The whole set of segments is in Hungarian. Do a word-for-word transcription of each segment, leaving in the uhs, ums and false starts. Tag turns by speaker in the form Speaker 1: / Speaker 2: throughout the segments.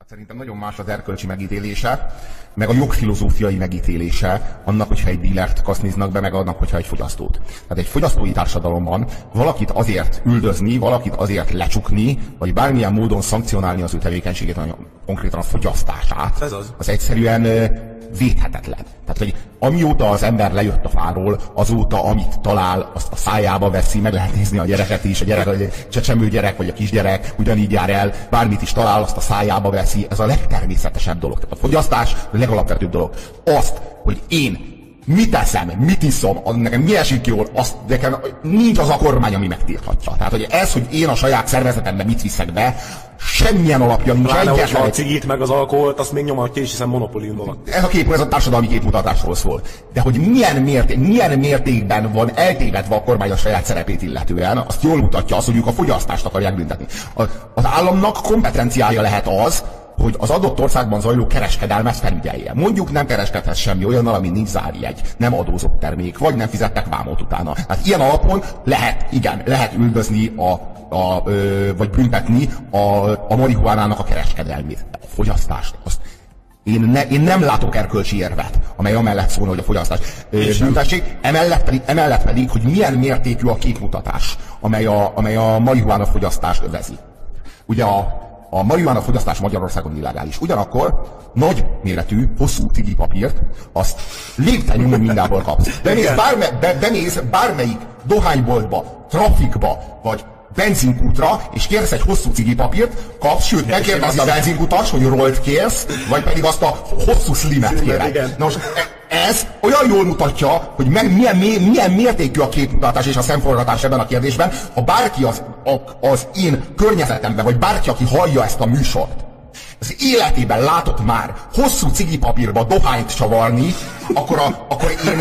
Speaker 1: Szerintem nagyon más az erkölcsi megítélése, meg a jogfilozófiai megítélése annak, hogyha egy dílert kaszniznak be, meg annak, hogyha egy fogyasztót. Tehát egy fogyasztói társadalomban valakit azért üldözni, valakit azért lecsukni, vagy bármilyen módon szankcionálni az ő tevékenységét, konkrétan a fogyasztását,
Speaker 2: Ez az.
Speaker 1: az egyszerűen védhetetlen. Tehát, hogy amióta az ember lejött a fáról, azóta, amit talál, azt a szájába veszi, meg lehet nézni a gyereket is, a gyerek, a csecsemő gyerek, vagy a kisgyerek ugyanígy jár el, bármit is talál, azt a szájába veszi. Ez a legtermészetesebb dolog. Tehát a fogyasztás a legalapvetőbb dolog. Azt, hogy én mit teszem, mit iszom, nekem mi esik jól, azt nekem nincs az a kormány, ami megtilthatja. Tehát, hogy ez, hogy én a saját szervezetemben mit viszek be, semmilyen alapja nincs.
Speaker 2: Pláne, hogyha a cigit meg az alkoholt, azt még nyomatja is, hiszen monopólium dolog.
Speaker 1: Ez a kép, ez a társadalmi képmutatásról szól. De hogy milyen, mérték, milyen mértékben van eltévedve a kormány a saját szerepét illetően, azt jól mutatja az, hogy ők a fogyasztást akarják büntetni. Az államnak kompetenciája lehet az, hogy az adott országban zajló kereskedelmet felügyelje. Mondjuk nem kereskedhet semmi olyannal, ami nincs zárjegy, nem adózott termék, vagy nem fizettek vámot utána. Hát ilyen alapon lehet, igen, lehet üldözni a, a, ö, vagy büntetni a, a marihuánának a kereskedelmét. De a fogyasztást, azt én, ne, én nem látok erkölcsi érvet, amely amellett szólna, hogy a fogyasztás büntessék, emellett pedig, emellett pedig, hogy milyen mértékű a képmutatás, amely a, amely a marihuána fogyasztást övezi. Ugye a A marihuána fogyasztás Magyarországon illegális. Ugyanakkor nagy méretű, hosszú cigipapírt, azt lépten mindenhol kapsz. Bemész, bárme, be, bemész bármelyik dohányboltba, trafikba, vagy benzinkútra, és kérsz egy hosszú cigipapírt, kapsz, sőt, megkérdezi a benzinkutas, hogy rollt kérsz, vagy pedig azt a hosszú slimet kérek. Na most ez olyan jól mutatja, hogy meg milyen, milyen mértékű a képmutatás és a szemforgatás ebben a kérdésben, ha bárki az, az én környezetemben, vagy bárki, aki hallja ezt a műsort, az életében látott már hosszú cigipapírba dohányt csavarni, akkor, a, akkor én,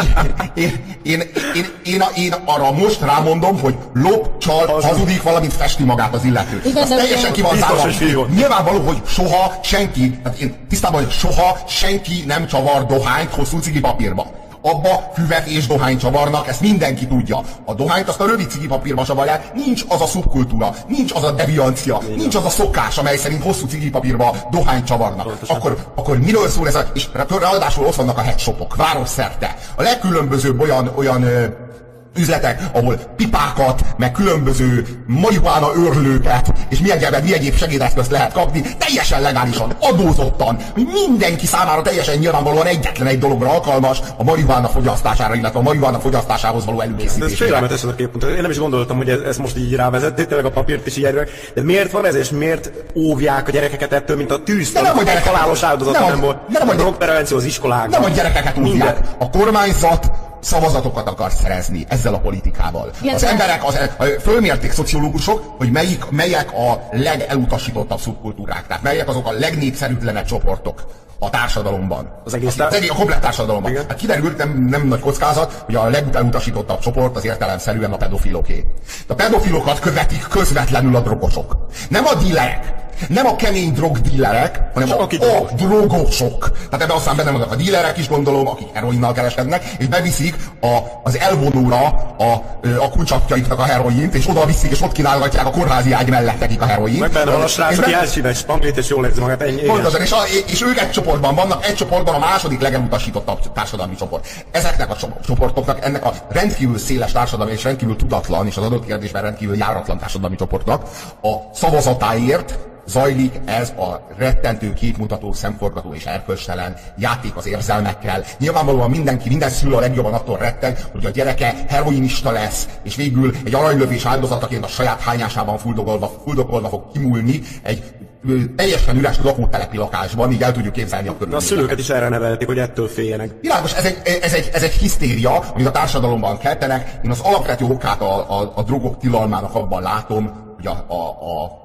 Speaker 1: én, én, én, én, én arra most rámondom, hogy lop, csal, hazudik, valamint festi magát az illető. Az teljesen ki van zárva. Nyilvánvaló, hogy soha senki, tehát én tisztában, hogy soha senki nem csavar dohányt hosszú cigipapírba. Abba füvet és dohányt csavarnak, ezt mindenki tudja. A dohányt azt a rövid cigipapírba csavarják, nincs az a szubkultúra, nincs az a deviancia, nincs az a szokás, amely szerint hosszú cigipapírba dohányt csavarnak. Akkor, akkor miről szól ez a... És ráadásul ott vannak a headshopok, városszerte. A legkülönbözőbb olyan, olyan üzletek, ahol pipákat, meg különböző marihuána őrlőket, és mi egyébben mi egyéb segédeszközt lehet kapni, teljesen legálisan, adózottan, hogy mindenki számára teljesen nyilvánvalóan egyetlen egy dologra alkalmas, a marihuána fogyasztására, illetve a marihuána fogyasztásához való előkészítésére.
Speaker 2: Ez félelmetes ez a képpont. Én nem is gondoltam, hogy ez most így rávezették, tényleg a papírt is így erről. De miért van ez, és miért óvják a gyerekeket ettől, mint a tűz?
Speaker 1: Nem, hogy
Speaker 2: halálos áldozat nem volt. Nem, a drogprevenció az iskolákban.
Speaker 1: Nem, hogy gyerekeket óvják. A kormányzat szavazatokat akar szerezni ezzel a politikával. Igen, az emberek, az, fölmérték szociológusok, hogy melyik, melyek a legelutasítottabb szubkultúrák, tehát melyek azok a legnépszerűtlenebb csoportok a társadalomban. Az egész tár... a komplet társadalomban. Hát kiderült, nem, nem nagy kockázat, hogy a legutasítottabb csoport az értelemszerűen a pedofiloké. A pedofilokat követik közvetlenül a drogosok. Nem a dílerek, nem a kemény drogdílerek, hanem a, a drogosok. Tehát ebben aztán benne vannak a dílerek is, gondolom, akik heroinnal kereskednek, és beviszik a, az elvonóra a, a kulcsapjaiknak a heroint, és oda viszik, és ott kínálgatják a kórházi ágy mellett nekik a heroint.
Speaker 2: Meg benne van a srác, aki elszív egy spanglit, és jól érzi magát.
Speaker 1: Pontosan, és, és ők egy csoportban vannak, egy csoportban a második legelutasítottabb társadalmi csoport. Ezeknek a csoportoknak, ennek a rendkívül széles társadalmi és rendkívül tudatlan, és az adott kérdésben rendkívül járatlan társadalmi csoportnak a szavazatáért zajlik ez a rettentő, képmutató, szemforgató és erkölcstelen játék az érzelmekkel. Nyilvánvalóan mindenki, minden szülő a legjobban attól retten, hogy a gyereke heroinista lesz, és végül egy aranylövés áldozataként a saját hányásában fuldogolva, fuldogolva fog kimúlni egy teljesen üres lakótelepi lakásban, így el tudjuk képzelni a körülményeket.
Speaker 2: A szülőket is erre nevelték, hogy ettől féljenek.
Speaker 1: Világos, ez egy, ez egy, ez egy hisztéria, amit a társadalomban keltenek. Én az alapvető okát a, a, a drogok tilalmának abban látom, hogy a, a, a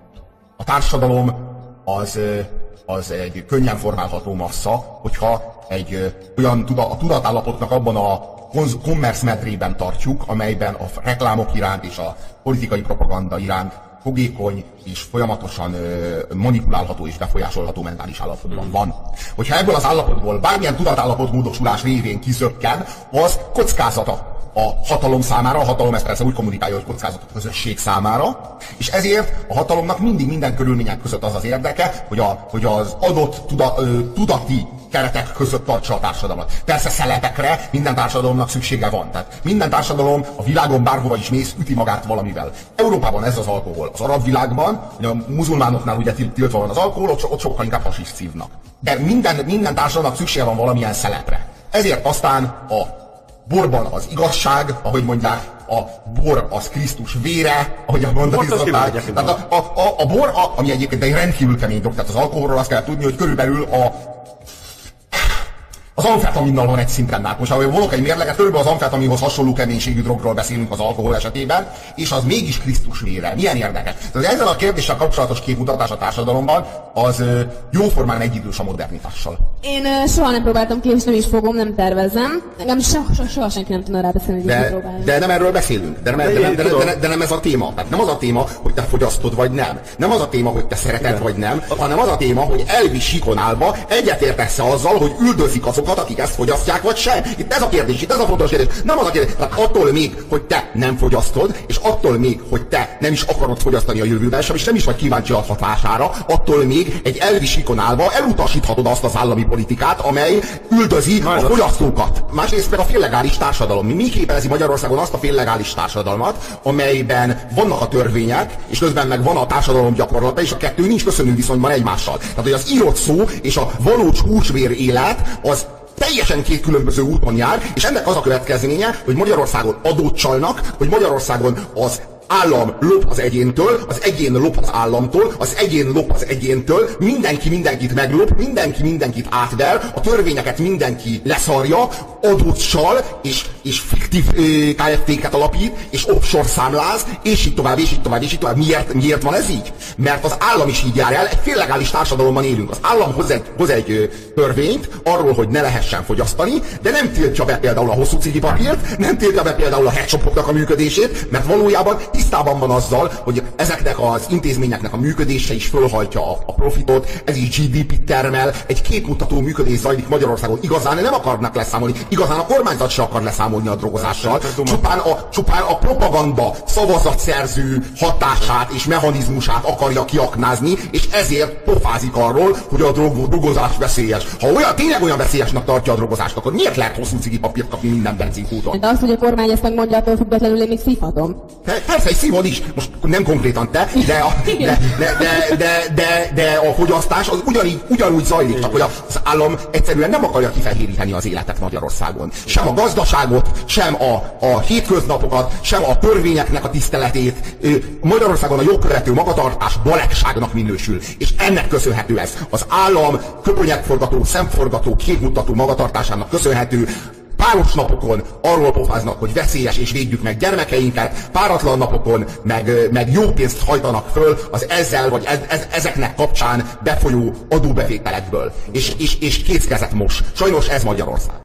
Speaker 1: A társadalom az, az egy könnyen formálható massza, hogyha egy olyan tuda, a tudatállapotnak abban a kommersz medrében tartjuk, amelyben a reklámok iránt és a politikai propaganda iránt fogékony és folyamatosan manipulálható és befolyásolható mentális állapotban van. Hogyha ebből az állapotból bármilyen tudatállapot módosulás révén kizökken, az kockázata a hatalom számára, a hatalom ezt persze úgy kommunikálja, hogy kockázat a közösség számára, és ezért a hatalomnak mindig minden körülmények között az az érdeke, hogy, a, hogy az adott tuda, ö, tudati keretek között tartsa a társadalmat. Persze szelepekre minden társadalomnak szüksége van. Tehát minden társadalom a világon bárhova is mész, üti magát valamivel. Európában ez az alkohol. Az arab világban, a muzulmánoknál ugye tiltva van az alkohol, ott, ott sokkal inkább hasist szívnak. De minden, minden társadalomnak szüksége van valamilyen szelepre. Ezért aztán a borban az igazság, ahogy mondják, a bor az Krisztus vére, ahogy a mondani szokták. Tehát a, a, a, a bor, a, ami egyébként egy rendkívül kemény dolog, tehát az alkoholról azt kell tudni, hogy körülbelül a az amfetaminnal van egy szinten. Hát most, ha volok egy mérleget, körülbelül az amfetaminhoz hasonló keménységű drogról beszélünk az alkohol esetében, és az mégis Krisztus vére. Milyen érdekes. Tehát ezzel a kérdéssel kapcsolatos képmutatás a társadalomban az jóformán egyidős a modernitással.
Speaker 3: Én uh, soha nem próbáltam ki, és nem is fogom, nem tervezem. Nekem soha, soha, soha senki nem tudna rá beszélni, hogy
Speaker 1: de,
Speaker 3: próbálom.
Speaker 1: De nem erről beszélünk. De nem, de, de, de, de, de nem ez a téma. Tehát nem az a téma, hogy te fogyasztod vagy nem. Nem az a téma, hogy te szereted vagy nem, hanem az a téma, hogy elvi síkon állva egyetértesz-e azzal, hogy üldözik azokat, akik ezt fogyasztják, vagy sem. Itt ez a kérdés, itt ez a fontos kérdés. Nem az a kérdés, tehát attól még, hogy te nem fogyasztod, és attól még, hogy te nem is akarod fogyasztani a jövőben sem, és nem is vagy kíváncsi a hatására, attól még egy elvi síkon állva elutasíthatod azt az állami politikát, amely üldözi a fogyasztókat. Másrészt meg a féllegális társadalom. Mi, mi képezi Magyarországon azt a féllegális társadalmat, amelyben vannak a törvények, és közben meg van a társadalom gyakorlata, és a kettő nincs köszönő viszonyban egymással. Tehát, hogy az írott szó és a valós húsvér élet az teljesen két különböző úton jár, és ennek az a következménye, hogy Magyarországon adót csalnak, hogy Magyarországon az állam lop az egyéntől, az egyén lop az államtól, az egyén lop az egyéntől, mindenki mindenkit meglop, mindenki mindenkit átver, a törvényeket mindenki leszarja, adót csal, és, és fiktív ká ef té-ket alapít, és offshore számláz, és így tovább, és így tovább, és így tovább. Miért, miért van ez így? Mert az állam is így jár el, egy féllegális társadalomban élünk. Az állam hoz egy, hoz egy törvényt arról, hogy ne lehessen fogyasztani, de nem tiltja be például a hosszú cigi papírt, nem tiltja be például a headshopoknak a működését, mert valójában tisztában van azzal, hogy ezeknek az intézményeknek a működése is fölhajtja a, a profitot, ez is gé dé pét termel, egy képmutató működés zajlik Magyarországon. Igazán nem akarnak leszámolni, igazán a kormányzat se akar leszámolni a drogozással, csupán a, csupán a propaganda szavazatszerző hatását és mechanizmusát akarja kiaknázni, és ezért pofázik arról, hogy a drog, drogozás veszélyes. Ha olyan, tényleg olyan veszélyesnek tartja a drogozást, akkor miért lehet hosszú cigi papírt kapni minden benzinkúton?
Speaker 3: De azt, hogy a kormány ezt megmondja, attól függetlenül én még szívhatom.
Speaker 1: Persze, egy szívod is. Most nem konkrétan te, de a, de, de, de, de, de, de a fogyasztás az ugyanígy, ugyanúgy zajlik, csak hogy az állam egyszerűen nem akarja kifehéríteni az életet Magyarországon. Sem a gazdaságot, sem a, a hétköznapokat, sem a törvényeknek a tiszteletét. Magyarországon a jogkövető magatartás balegságnak minősül. És ennek köszönhető ez. Az állam köpönyegforgató, szemforgató, képmutató magatartásának köszönhető. Páros napokon arról pofáznak, hogy veszélyes és védjük meg gyermekeinket, páratlan napokon meg, meg jó pénzt hajtanak föl az ezzel vagy ez, ez, ezeknek kapcsán befolyó adóbevételekből. És, és, és kézkezet mos. Sajnos ez Magyarország.